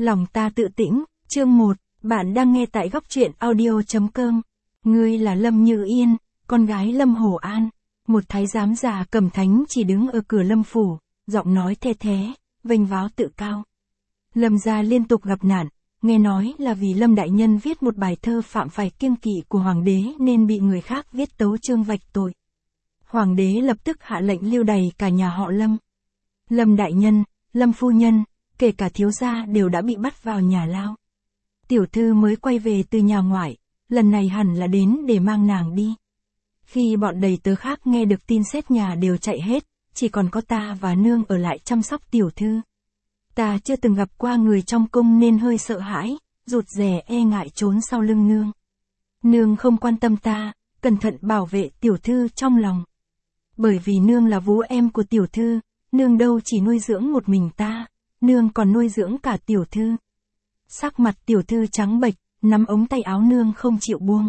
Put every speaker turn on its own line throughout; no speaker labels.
Lòng ta tự tĩnh, chương 1, bạn đang nghe tại góc truyện audio.com. Ngươi là Lâm Như Yên, con gái Lâm Hổ An. Một thái giám già cầm thánh chỉ đứng ở cửa Lâm phủ, giọng nói the thé, vênh váo tự cao. Lâm gia liên tục gặp nạn, nghe nói là vì Lâm đại nhân viết một bài thơ phạm phải kiêng kỵ của hoàng đế nên bị người khác viết tấu chương vạch tội. Hoàng đế lập tức hạ lệnh lưu đày cả nhà họ Lâm. Lâm đại nhân, Lâm phu nhân, kể cả thiếu gia đều đã bị bắt vào nhà lao. Tiểu thư mới quay về từ nhà ngoại, lần này hẳn là đến để mang nàng đi. Khi bọn đầy tớ khác nghe được tin xét nhà đều chạy hết, chỉ còn có ta và nương ở lại chăm sóc tiểu thư. Ta chưa từng gặp qua người trong cung nên hơi sợ hãi, rụt rè e ngại trốn sau lưng nương. Nương không quan tâm ta, cẩn thận bảo vệ tiểu thư trong lòng. Bởi vì nương là vú em của tiểu thư, nương đâu chỉ nuôi dưỡng một mình ta, nương còn nuôi dưỡng cả tiểu thư. Sắc mặt tiểu thư trắng bệch, nắm ống tay áo nương không chịu buông.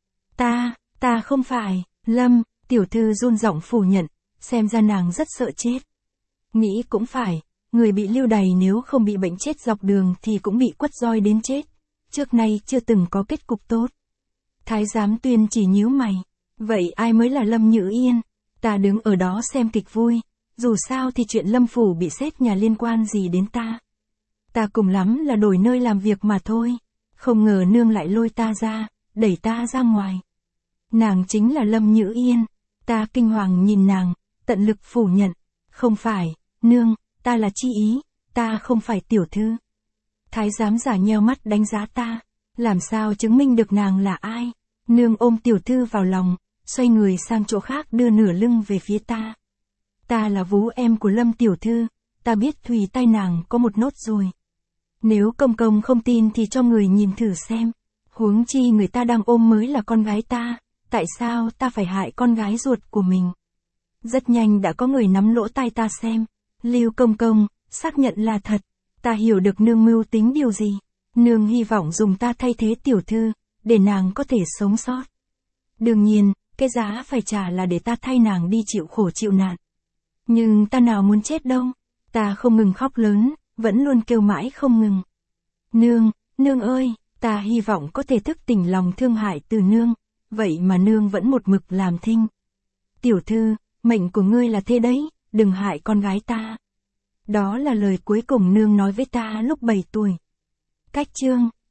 Ta không phải, Lâm, tiểu thư run giọng phủ nhận, xem ra nàng rất sợ chết. Nghĩ cũng phải, người bị lưu đày nếu không bị bệnh chết dọc đường thì cũng bị quất roi đến chết. Trước nay chưa từng có kết cục tốt. Thái giám Tuyên chỉ nhíu mày, vậy ai mới là Lâm Như Yên? Ta đứng ở đó xem kịch vui, dù sao thì chuyện Lâm phủ bị xét nhà liên quan gì đến ta. Ta cùng lắm là đổi nơi làm việc mà thôi, không ngờ nương lại lôi ta ra, đẩy ta ra ngoài. Nàng chính là Lâm Như Yên, ta kinh hoàng nhìn nàng, tận lực phủ nhận, không phải, nương, ta là Chi Ý, ta không phải tiểu thư. Thái giám giả nheo mắt đánh giá ta, làm sao chứng minh được nàng là ai? Nương ôm tiểu thư vào lòng, xoay người sang chỗ khác đưa nửa lưng về phía ta. Ta là vú em của Lâm tiểu thư, ta biết thùy tai nàng có một nốt ruồi. Nếu công công không tin thì cho người nhìn thử xem. Huống chi người ta đang ôm mới là con gái ta, tại sao ta phải hại con gái ruột của mình? Rất nhanh đã có người nắm lỗ tai ta xem. Lưu công công, xác nhận là thật. Ta hiểu được nương mưu tính điều gì. Nương hy vọng dùng ta thay thế tiểu thư, để nàng có thể sống sót. Đương nhiên, cái giá phải trả là để ta thay nàng đi chịu khổ chịu nạn. Nhưng ta nào muốn chết đâu. Ta không ngừng khóc lớn, vẫn luôn kêu mãi không ngừng. Nương ơi, ta hy vọng có thể thức tỉnh lòng thương hại từ nương, vậy mà nương vẫn một mực làm thinh. Tiểu thư, mệnh của ngươi là thế đấy, đừng hại con gái ta. Đó là lời cuối cùng nương nói với ta lúc 7 tuổi. Cách chương,